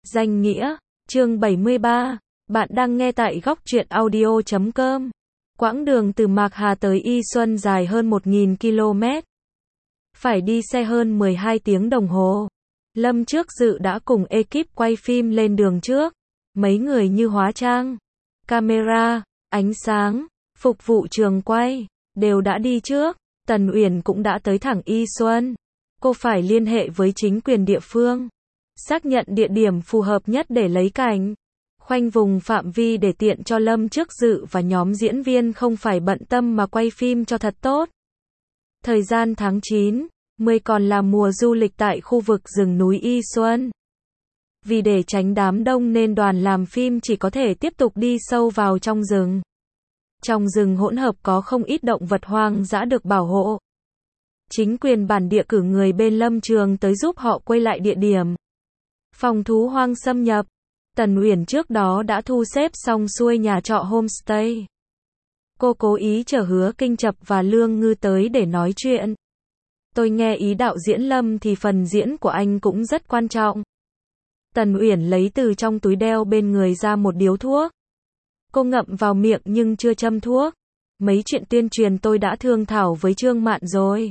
Danh nghĩa, chương 73, bạn đang nghe tại góc truyện audio.com. Quãng đường từ Mạc Hà tới Y Xuân dài hơn 1.000 km. Phải đi xe hơn 12 tiếng đồng hồ. Lâm Trước Dự đã cùng ekip quay phim lên đường trước. Mấy người như hóa trang, camera, ánh sáng, phục vụ trường quay, đều đã đi trước. Tần Uyển cũng đã tới thẳng Y Xuân. Cô phải liên hệ với chính quyền địa phương, xác nhận địa điểm phù hợp nhất để lấy cảnh, khoanh vùng phạm vi để tiện cho Lâm Trước Dự và nhóm diễn viên không phải bận tâm mà quay phim cho thật tốt. Thời gian tháng 9, 10 còn là mùa du lịch tại khu vực rừng núi Y Xuân. Vì để tránh đám đông nên đoàn làm phim chỉ có thể tiếp tục đi sâu vào trong rừng. Trong rừng hỗn hợp có không ít động vật hoang dã được bảo hộ. Chính quyền bản địa cử người bên lâm trường tới giúp họ quay lại địa điểm phòng thú hoang xâm nhập. Tần Uyển trước đó đã thu xếp xong xuôi nhà trọ homestay. Cô cố ý chở Hứa Kinh Chập và Lương Ngư tới để nói chuyện. Tôi nghe ý đạo diễn Lâm thì phần diễn của anh cũng rất quan trọng. Tần Uyển lấy từ trong túi đeo bên người ra một điếu thuốc. Cô ngậm vào miệng nhưng chưa châm thuốc. Mấy chuyện tuyên truyền tôi đã thương thảo với Trương Mạn rồi.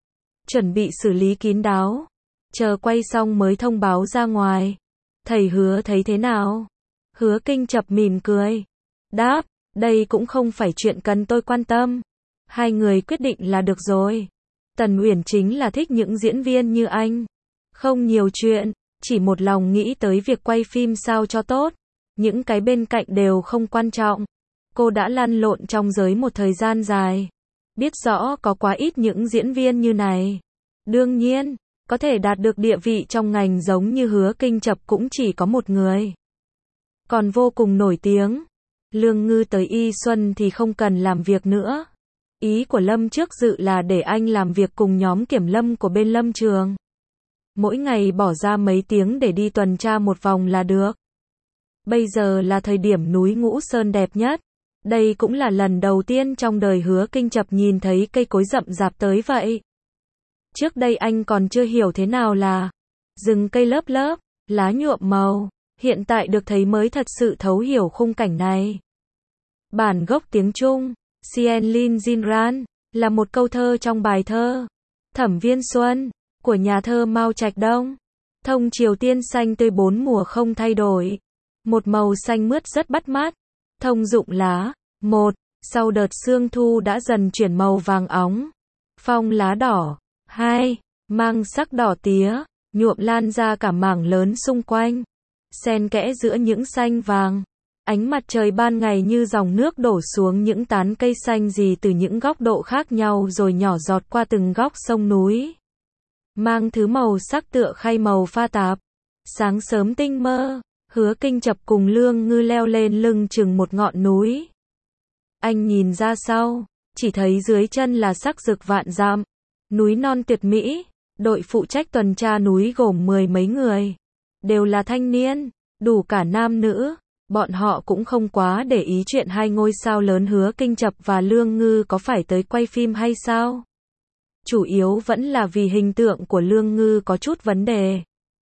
Chuẩn bị xử lý kín đáo. Chờ quay xong mới thông báo ra ngoài. Thầy Hứa thấy thế nào? Hứa Kinh Chập mỉm cười. Đáp, đây cũng không phải chuyện cần tôi quan tâm. Hai người quyết định là được rồi. Tần Uyển chính là thích những diễn viên như anh. Không nhiều chuyện, chỉ một lòng nghĩ tới việc quay phim sao cho tốt. Những cái bên cạnh đều không quan trọng. Cô đã lăn lộn trong giới một thời gian dài. Biết rõ có quá ít những diễn viên như này. Đương nhiên, có thể đạt được địa vị trong ngành giống như Hứa Kinh Chập cũng chỉ có một người. Còn vô cùng nổi tiếng. Lương Ngư tới Y Xuân thì không cần làm việc nữa. Ý của Lâm Trước Dự là để anh làm việc cùng nhóm kiểm lâm của bên lâm trường. Mỗi ngày bỏ ra mấy tiếng để đi tuần tra một vòng là được. Bây giờ là thời điểm núi Ngũ Sơn đẹp nhất. Đây cũng là lần đầu tiên trong đời Hứa Kinh Chập nhìn thấy cây cối rậm rạp tới vậy. Trước đây anh còn chưa hiểu thế nào là rừng cây lớp lớp, lá nhuộm màu. Hiện tại được thấy mới thật sự thấu hiểu khung cảnh này. Bản gốc tiếng Trung, Sien Lin Jin Ran, là một câu thơ trong bài thơ Thẩm Viên Xuân, của nhà thơ Mao Trạch Đông. Thông Triều Tiên xanh tươi bốn mùa không thay đổi. Một màu xanh mướt rất bắt mắt. Thông dụng lá. 1. Sau đợt sương thu đã dần chuyển màu vàng óng. Phong lá đỏ. 2. Mang sắc đỏ tía, nhuộm lan ra cả mảng lớn xung quanh. Xen kẽ giữa những xanh vàng. Ánh mặt trời ban ngày như dòng nước đổ xuống những tán cây xanh rì từ những góc độ khác nhau rồi nhỏ giọt qua từng góc sông núi. Mang thứ màu sắc tựa khay màu pha tạp. Sáng sớm tinh mơ, Hứa Kinh Chập cùng Lương Ngư leo lên lưng chừng một ngọn núi. Anh nhìn ra sau, chỉ thấy dưới chân là sắc rực vạn dặm. Núi non tuyệt mỹ. Đội phụ trách tuần tra núi gồm 10 mấy người. Đều là thanh niên, đủ cả nam nữ. Bọn họ cũng không quá để ý chuyện hai ngôi sao lớn Hứa Kinh Chập và Lương Ngư có phải tới quay phim hay sao. Chủ yếu vẫn là vì hình tượng của Lương Ngư có chút vấn đề.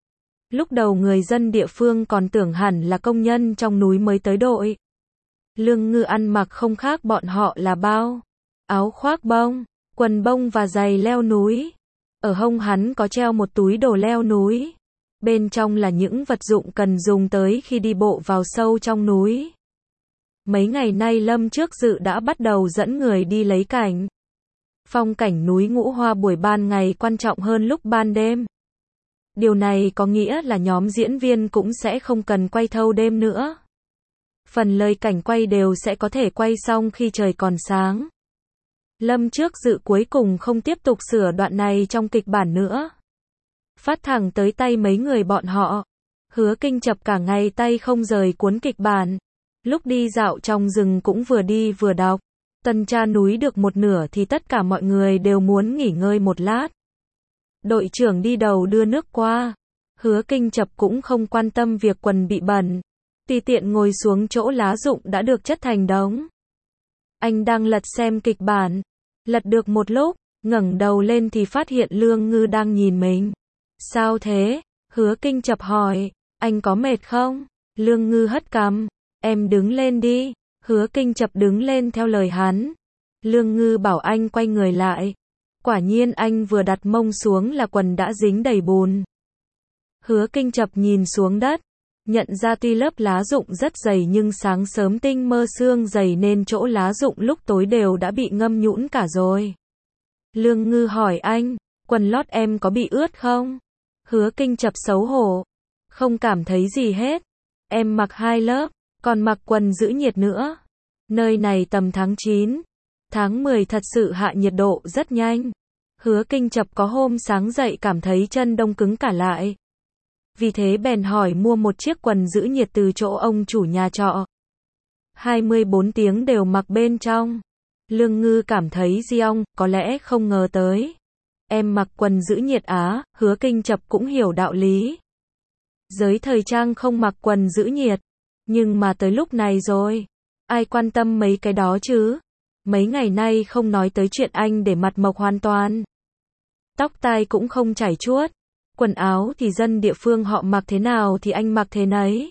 Lúc đầu người dân địa phương còn tưởng hẳn là công nhân trong núi mới tới đội. Lương Ngư ăn mặc không khác bọn họ là bao. Áo khoác bông, quần bông và giày leo núi. Ở hông hắn có treo một túi đồ leo núi. Bên trong là những vật dụng cần dùng tới khi đi bộ vào sâu trong núi. Mấy ngày nay Lâm Trước Dự đã bắt đầu dẫn người đi lấy cảnh. Phong cảnh núi Ngũ Hoa buổi ban ngày quan trọng hơn lúc ban đêm. Điều này có nghĩa là nhóm diễn viên cũng sẽ không cần quay thâu đêm nữa. Phần lời cảnh quay đều sẽ có thể quay xong khi trời còn sáng. Lâm Trước Dự cuối cùng không tiếp tục sửa đoạn này trong kịch bản nữa. Phát thẳng tới tay mấy người bọn họ. Hứa Kinh Chập cả ngày tay không rời cuốn kịch bản. Lúc đi dạo trong rừng cũng vừa đi vừa đọc. Tuần tra núi được một nửa thì tất cả mọi người đều muốn nghỉ ngơi một lát. Đội trưởng đi đầu đưa nước qua. Hứa Kinh Chập cũng không quan tâm việc quần bị bẩn. Tùy tiện ngồi xuống chỗ lá rụng đã được chất thành đống. Anh đang lật xem kịch bản. Lật được một lúc, ngẩng đầu lên thì phát hiện Lương Ngư đang nhìn mình. Sao thế? Hứa Kinh Chập hỏi. Anh có mệt không? Lương Ngư hất cằm. Em đứng lên đi. Hứa Kinh Chập đứng lên theo lời hắn. Lương Ngư bảo anh quay người lại. Quả nhiên anh vừa đặt mông xuống là quần đã dính đầy bùn. Hứa Kinh Chập nhìn xuống đất. Nhận ra tuy lớp lá rụng rất dày nhưng sáng sớm tinh mơ sương dày nên chỗ lá rụng lúc tối đều đã bị ngâm nhũn cả rồi. Lương Ngư hỏi anh, quần lót em có bị ướt không? Hứa Kinh Chập xấu hổ. Không cảm thấy gì hết. Em mặc 2 lớp, còn mặc quần giữ nhiệt nữa. Nơi này tầm tháng 9. Tháng 10 thật sự hạ nhiệt độ rất nhanh. Hứa Kinh Chập có hôm sáng dậy cảm thấy chân đông cứng cả lại. Vì thế bèn hỏi mua một chiếc quần giữ nhiệt từ chỗ ông chủ nhà trọ. 24 tiếng đều mặc bên trong. Lương Ngư cảm thấy Diong, có lẽ không ngờ tới. Em mặc quần giữ nhiệt á, Hứa Kinh Chập cũng hiểu đạo lý. Giới thời trang không mặc quần giữ nhiệt. Nhưng mà tới lúc này rồi. Ai quan tâm mấy cái đó chứ? Mấy ngày nay không nói tới chuyện anh để mặt mộc hoàn toàn. Tóc tai cũng không chảy chuốt. Quần áo thì dân địa phương họ mặc thế nào thì anh mặc thế nấy.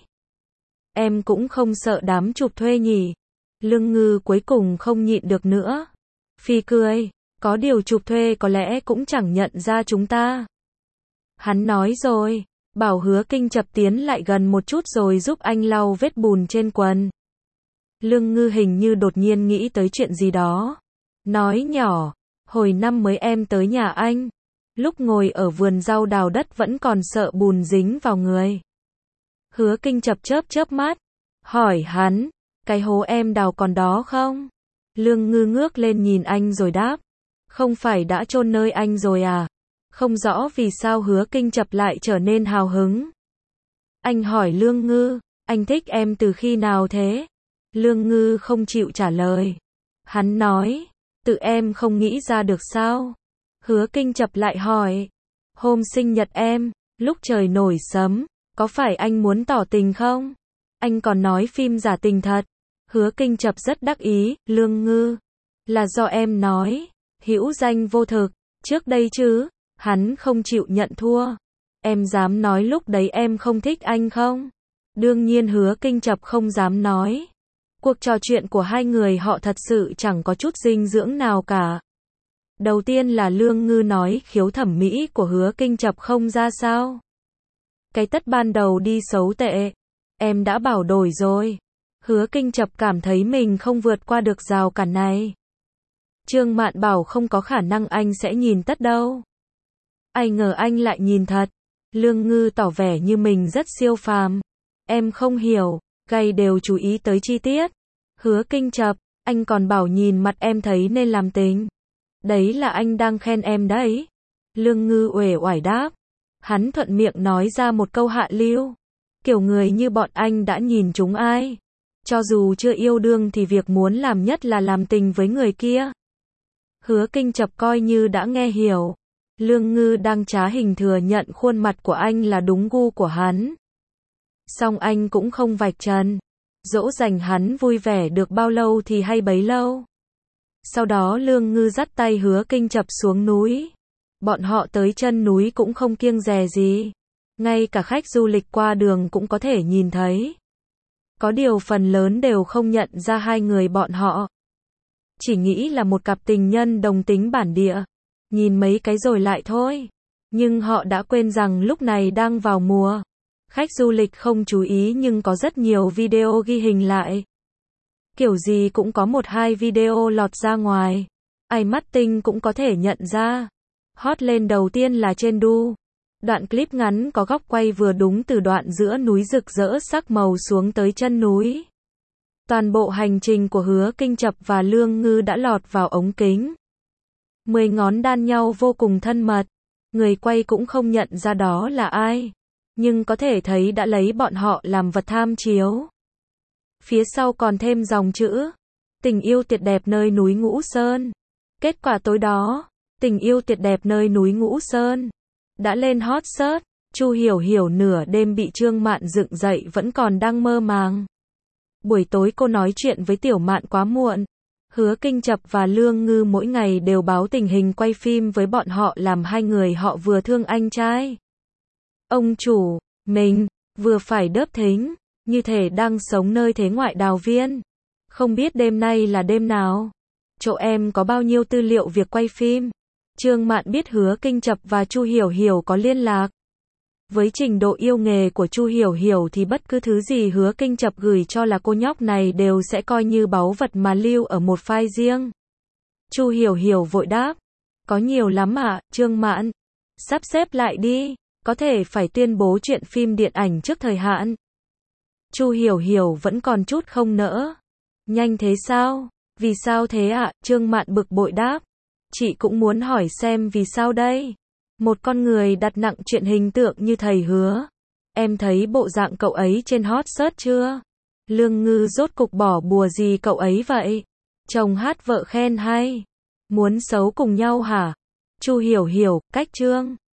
Em cũng không sợ đám chụp thuê nhỉ? Lương Ngư cuối cùng không nhịn được nữa. Phi cười, có điều chụp thuê có lẽ cũng chẳng nhận ra chúng ta. Hắn nói rồi, bảo Hứa Kinh Chập tiến lại gần một chút rồi giúp anh lau vết bùn trên quần. Lương Ngư hình như đột nhiên nghĩ tới chuyện gì đó. Nói nhỏ, hồi năm mới em tới nhà anh. Lúc ngồi ở vườn rau đào đất vẫn còn sợ bùn dính vào người. Hứa Kinh Chập chớp chớp mắt. Hỏi hắn, cái hố em đào còn đó không? Lương Ngư ngước lên nhìn anh rồi đáp. Không phải đã chôn nơi anh rồi à? Không rõ vì sao Hứa Kinh Chập lại trở nên hào hứng. Anh hỏi Lương Ngư, anh thích em từ khi nào thế? Lương Ngư không chịu trả lời. Hắn nói, tự em không nghĩ ra được sao? Hứa Kinh Chập lại hỏi, hôm sinh nhật em, lúc trời nổi sấm, có phải anh muốn tỏ tình không? Anh còn nói phim giả tình thật. Hứa Kinh Chập rất đắc ý, Lương Ngư, là do em nói, hữu danh vô thực, trước đây chứ, hắn không chịu nhận thua. Em dám nói lúc đấy em không thích anh không? Đương nhiên Hứa Kinh Chập không dám nói. Cuộc trò chuyện của hai người họ thật sự chẳng có chút dinh dưỡng nào cả. Đầu tiên là Lương Ngư nói khiếu thẩm mỹ của Hứa Kinh Chập không ra sao. Cái tất ban đầu đi xấu tệ. Em đã bảo đổi rồi. Hứa Kinh Chập cảm thấy mình không vượt qua được rào cản này. Trương Mạn bảo không có khả năng anh sẽ nhìn tất đâu. Ai ngờ anh lại nhìn thật. Lương Ngư tỏ vẻ như mình rất siêu phàm. Em không hiểu, gay đều chú ý tới chi tiết. Hứa Kinh Chập, anh còn bảo nhìn mặt em thấy nên làm tình. Đấy là anh đang khen em đấy. Lương Ngư uể oải đáp. Hắn thuận miệng nói ra một câu hạ lưu. Kiểu người như bọn anh đã nhìn chúng ai. Cho dù chưa yêu đương thì việc muốn làm nhất là làm tình với người kia. Hứa Kinh Chập coi như đã nghe hiểu. Lương Ngư đang trá hình thừa nhận khuôn mặt của anh là đúng gu của hắn. Song anh cũng không vạch trần. Dỗ dành hắn vui vẻ được bao lâu thì hay bấy lâu. Sau đó Lương Ngư dắt tay Hứa Kinh Chập xuống núi. Bọn họ tới chân núi cũng không kiêng dè gì. Ngay cả khách du lịch qua đường cũng có thể nhìn thấy. Có điều phần lớn đều không nhận ra hai người bọn họ. Chỉ nghĩ là một cặp tình nhân đồng tính bản địa. Nhìn mấy cái rồi lại thôi. Nhưng họ đã quên rằng lúc này đang vào mùa. Khách du lịch không chú ý nhưng có rất nhiều video ghi hình lại. Kiểu gì cũng có 1-2 video lọt ra ngoài. Ai mắt tinh cũng có thể nhận ra. Hot lên đầu tiên là trên đu. Đoạn clip ngắn có góc quay vừa đúng từ đoạn giữa núi rực rỡ sắc màu xuống tới chân núi. Toàn bộ hành trình của Hứa Kinh Chập và Lương Ngư đã lọt vào ống kính. 10 ngón đan nhau vô cùng thân mật. Người quay cũng không nhận ra đó là ai. Nhưng có thể thấy đã lấy bọn họ làm vật tham chiếu. Phía sau còn thêm dòng chữ. Tình yêu tuyệt đẹp nơi núi Ngũ Sơn. Kết quả tối đó, tình yêu tuyệt đẹp nơi núi Ngũ Sơn đã lên hot search. Chu Hiểu Hiểu nửa đêm bị Trương Mạn dựng dậy vẫn còn đang mơ màng. Buổi tối cô nói chuyện với Tiểu Mạn quá muộn. Hứa Kinh Chập và Lương Ngư mỗi ngày đều báo tình hình quay phim với bọn họ làm hai người họ vừa thương anh trai. Ông chủ, mình, vừa phải đớp thính, như thể đang sống nơi thế ngoại đào viên. Không biết đêm nay là đêm nào? Chỗ em có bao nhiêu tư liệu việc quay phim? Trương Mạn biết Hứa Kinh Chập và Chu Hiểu Hiểu có liên lạc. Với trình độ yêu nghề của Chu Hiểu Hiểu thì bất cứ thứ gì Hứa Kinh Chập gửi cho là cô nhóc này đều sẽ coi như báu vật mà lưu ở một file riêng. Chu Hiểu Hiểu vội đáp. Có nhiều lắm ạ, Trương Mạn. Sắp xếp lại đi, có thể phải tuyên bố chuyện phim điện ảnh trước thời hạn. Chu Hiểu Hiểu vẫn còn chút không nỡ. Nhanh thế sao? Vì sao thế ạ? Trương Mạn bực bội đáp. Chị cũng muốn hỏi xem vì sao đây? Một con người đặt nặng chuyện hình tượng như thầy Hứa. Em thấy bộ dạng cậu ấy trên hot search chưa? Lương Ngư rốt cục bỏ bùa gì cậu ấy vậy? Chồng hát vợ khen hay. Muốn xấu cùng nhau hả? Chu Hiểu Hiểu, cách Trương